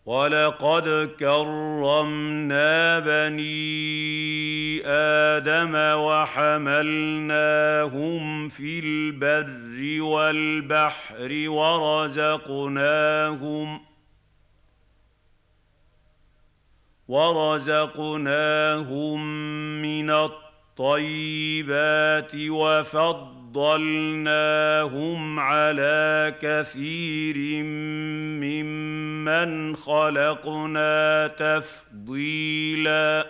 وَلَقَدْ كَرَّمْنَا بَنِي آدَمَ وَحَمَلْنَاهُمْ فِي الْبَرِّ وَالْبَحْرِ وَرَزَقْنَاهُم مِّنَ الطَّيِّبَاتِ وَفَضَّلْنَاهُمْ عَلَىٰ كَثِيرٍ مِّمَّنْ خَلَقْنَا تَفْضِيلًا.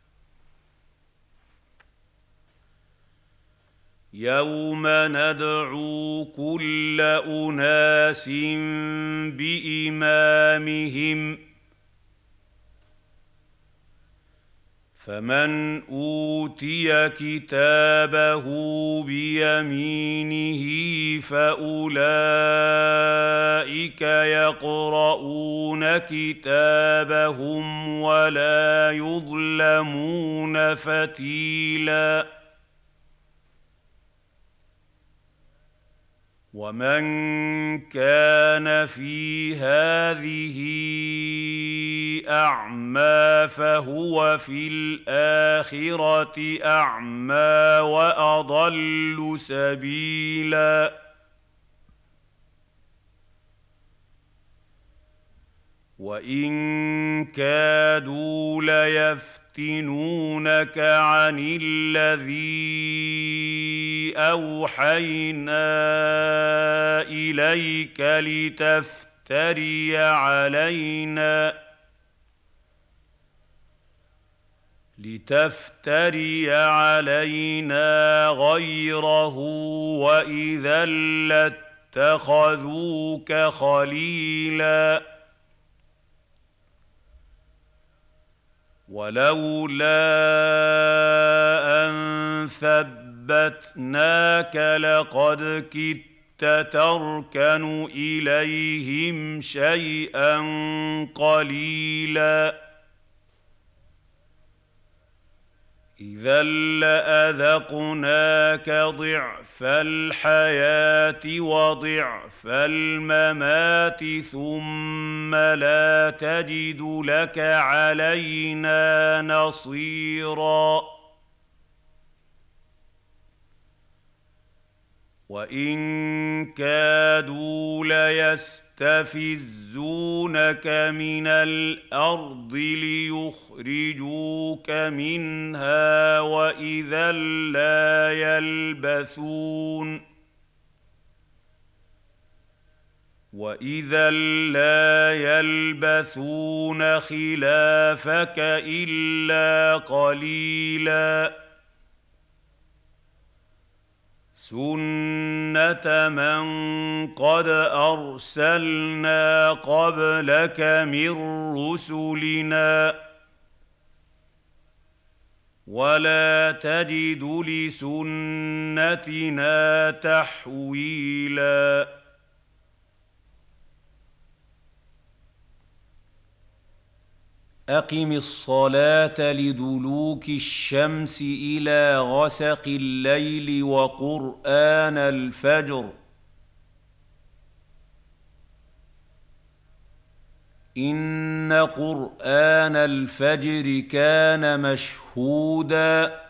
يَوْمَ نَدْعُو كُلَّ أُنَاسٍ بِإِمَامِهِمْ، فَمَنْ أُوتِيَ كِتَابَهُ بِيَمِينِهِ فَأُولَٰئِكَ يَقْرَءُونَ كِتَابَهُمْ وَلَا يُظْلَمُونَ فَتِيلًا. وَمَن كَانَ فِي هَٰذِهِ أَعْمَىٰ فَهُوَ فِي الْآخِرَةِ أَعْمَىٰ وَأَضَلُّ سَبِيلًا. وَإِن كَادُوا لَيَفْتِنُونَكَ عَنِ الَّذِي أَوْحَيْنَا إِلَيْكَ لِتَفْتَرِيَ عَلَيْنَا غَيْرَهُ وَإِذًا لَّاتَّخَذُوكَ خَلِيلًا. وَلَوْلَا أَن ثَبَّتْنَاكَ لَقَدْ كِدتَّ تَرْكَنُ إِلَيْهِمْ شَيْئًا قَلِيلًا. إِذًا لَّأَذَقْنَاكَ ضِعْفَ الْحَيَاةِ وَضِعْفَ الْمَمَاتِ ثُمَّ لَا تَجِدُ لَكَ عَلَيْنَا نَصِيرًا. وَإِن كَادُوا لَيَسْتَفِزُّونَكَ مِنَ الْأَرْضِ لِيُخْرِجُوكَ مِنْهَا وَإِذًا لَّا يَلْبَثُونَ خِلَافَكَ إِلَّا قَلِيلًا. سُنَّةَ مَن قَدْ أَرْسَلْنَا قَبْلَكَ مِن رُّسُلِنَا ۖ وَلَا تَجِدُ لِسُنَّتِنَا تَحْوِيلًا. أقم الصلاة لدلوك الشمس إلى غسق الليل وقرآن الفجر، إن قرآن الفجر كان مشهودا.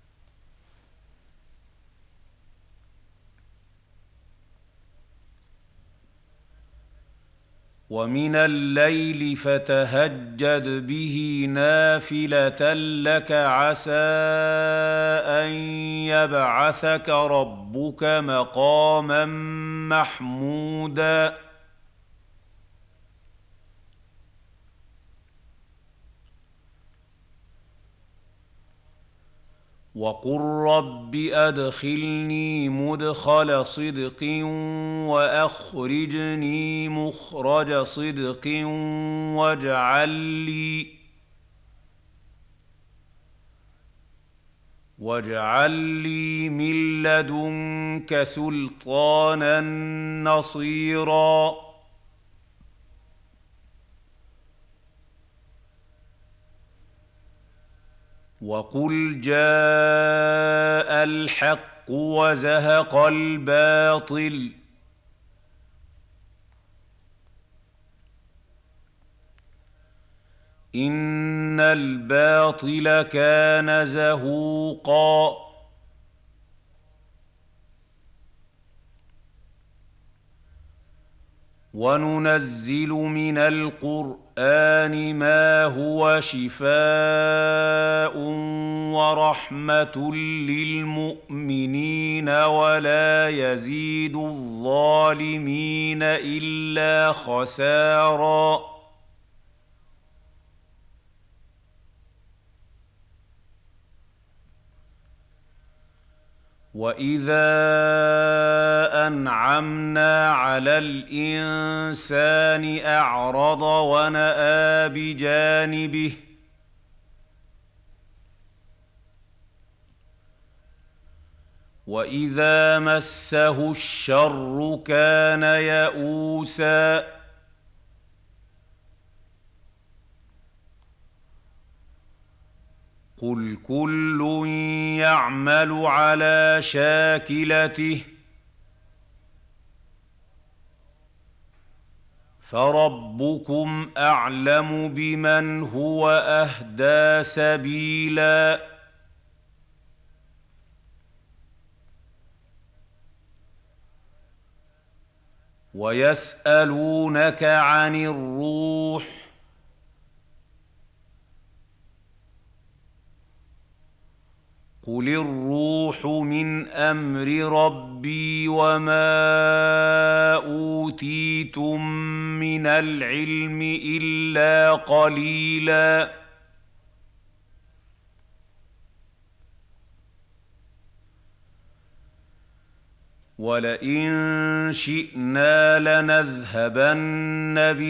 ومن الليل فتهجد به نافلة لك عسى أن يبعثك ربك مقاما محمودا. وقل رب أدخلني مدخل صدق وأخرجني مخرج صدق واجعل لي من لدنك سلطانا نصيرا. وقل جاء الحق وزهق الباطل إن الباطل كان زهوقا وننزل من القرآن ما هو شفاء ورحمة للمؤمنين ولا يزيد الظالمين إلا خسارا وإذا أنعمنا على الإنسان أعرض ونأى بجانبه وإذا مسه الشر كان يئوسا قل كل يعمل على شاكلته فربكم أعلم بمن هو أهدى سبيلا ويسألونك عن الروح قل الروح من أمر ربي وما أوتيتم من العلم إلا قليلا ولئن شئنا لنذهبن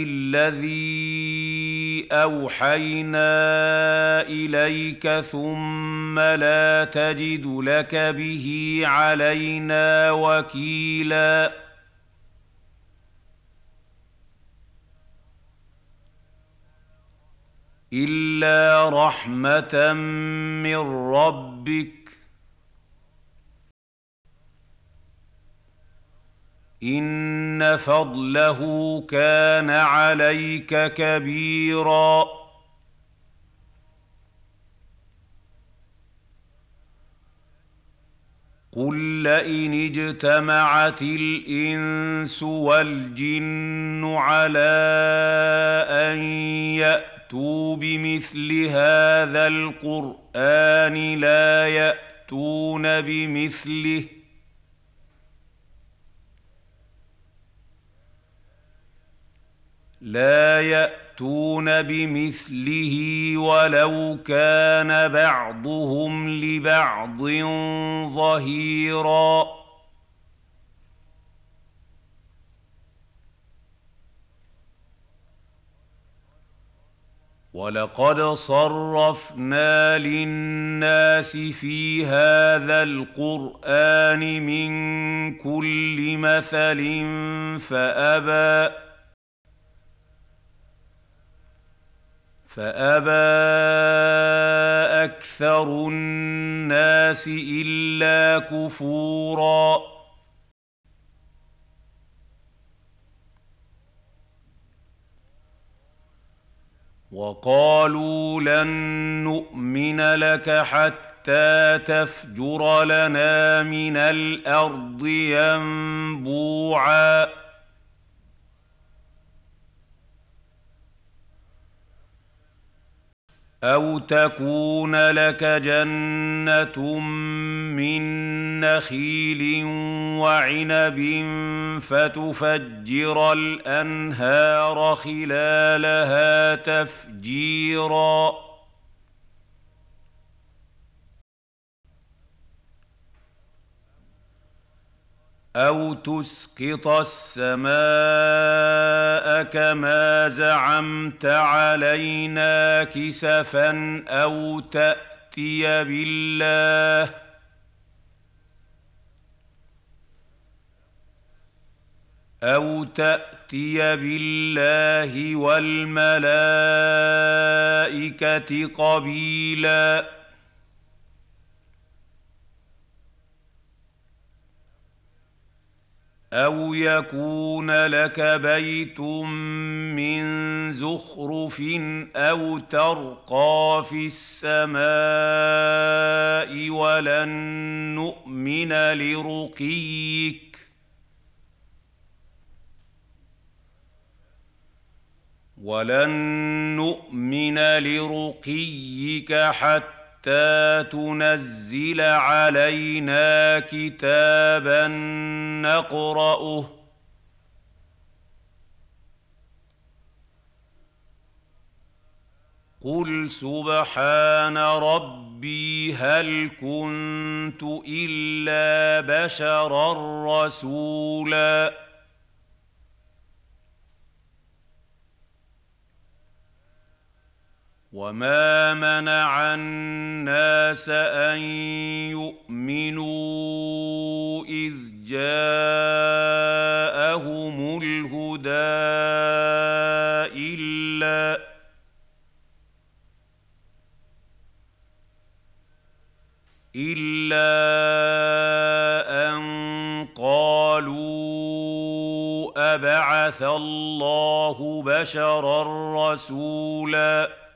بالذي أوحينا إليك ثم لا تجد لك به علينا وكيلا إلا رحمة من ربك إن فضله كان عليك كبيرا قل لئن اجتمعت الإنس والجن على أن يأتوا بمثل هذا القرآن لا يأتون بمثله ولو كان بعضهم لبعض ظهيرا ولقد صرفنا للناس في هذا القرآن من كل مثل فأبى أكثر الناس إلا كفورا وقالوا لن نؤمن لك حتى تفجر لنا من الأرض ينبوعا أو تكون لك جنة من نخيل وعنب فتفجر الأنهار خلالها تفجيرا أو تسقط السماء كما زعمت علينا كسفا أو تأتي بالله والملائكة قبيلا أَوْ يَكُونَ لَكَ بَيْتٌ مِّن زُخْرُفٍ أَوْ تَرْقَىٰ فِي السَّمَاءِ وَلَن نُّؤْمِنَ لِرُقِيِّكَ حَتَّىٰ تُنَزِّلَ عَلَيْنَا كِتَابًا نَّقْرَؤُهُ ۗ قُلْ سُبْحَانَ رَبِّي هَلْ كُنتُ إِلَّا بَشَرًا رَّسُولًا. وَمَا مَنَعَ النَّاسَ أَن يُؤْمِنُوا إِذْ جَاءَهُمُ الْهُدَىٰ إِلَّا أَن قَالُوا أَبَعَثَ اللَّهُ بَشَرًا رَّسُولًا.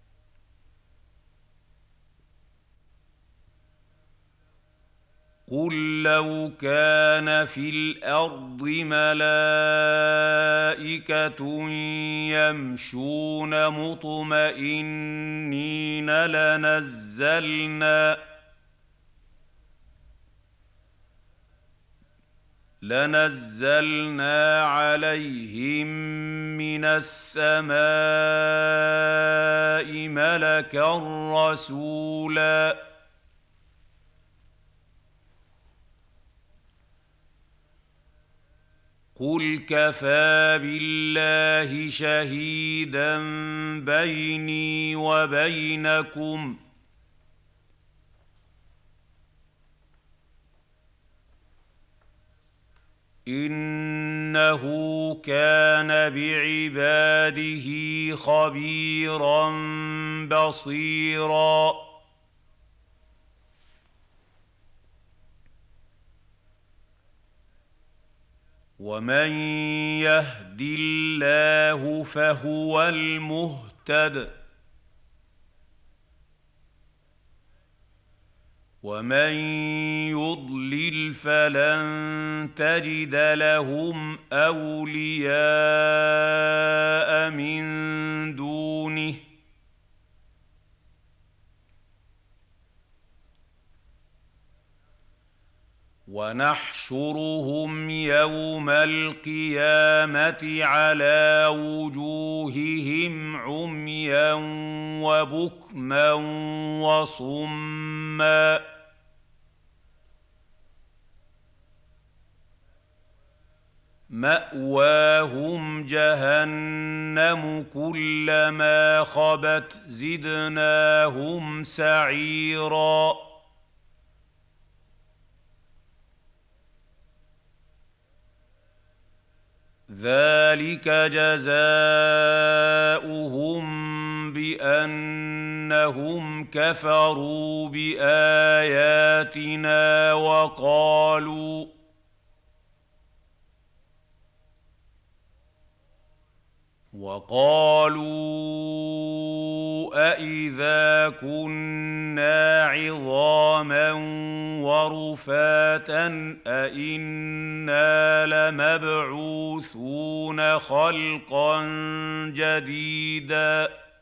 قُل لَّوْ كَانَ فِي الْأَرْضِ مَلَائِكَةٌ يَمْشُونَ مُطْمَئِنِّينَ لَنَزَّلْنَا عَلَيْهِم مِّنَ السَّمَاءِ مَلَكًا رَّسُولًا. قُلْ كَفَىٰ بِاللَّهِ شَهِيدًا بَيْنِي وَبَيْنَكُمْ ۚ إِنَّهُ كَانَ بِعِبَادِهِ خَبِيرًا بَصِيرًا. وَمَن يَهْدِ اللَّهُ فَهُوَ الْمُهْتَدِ ۖ وَمَن يُضْلِلْ فَلَن تَجِدَ لَهُمْ أَوْلِيَاءَ مِن دُونِهِ ۖ وَنَحْشُرُهُمْ يَوْمَ الْقِيَامَةِ عَلَىٰ وُجُوهِهِمْ عُمْيًا وَبُكْمًا وَصُمًّا ۖ مَّأْوَاهُمْ جَهَنَّمُ ۖ كُلَّمَا خَبَتْ زِدْنَاهُمْ سَعِيرًا. ذَٰلِكَ جَزَاؤُهُم بِأَنَّهُمْ كَفَرُوا بِآيَاتِنَا وَقَالُوا أَإِذَا كُنَّا عِظَامًا وَرُفَاتًا أَإِنَّا لَمَبْعُوثُونَ خَلْقًا جَدِيدًا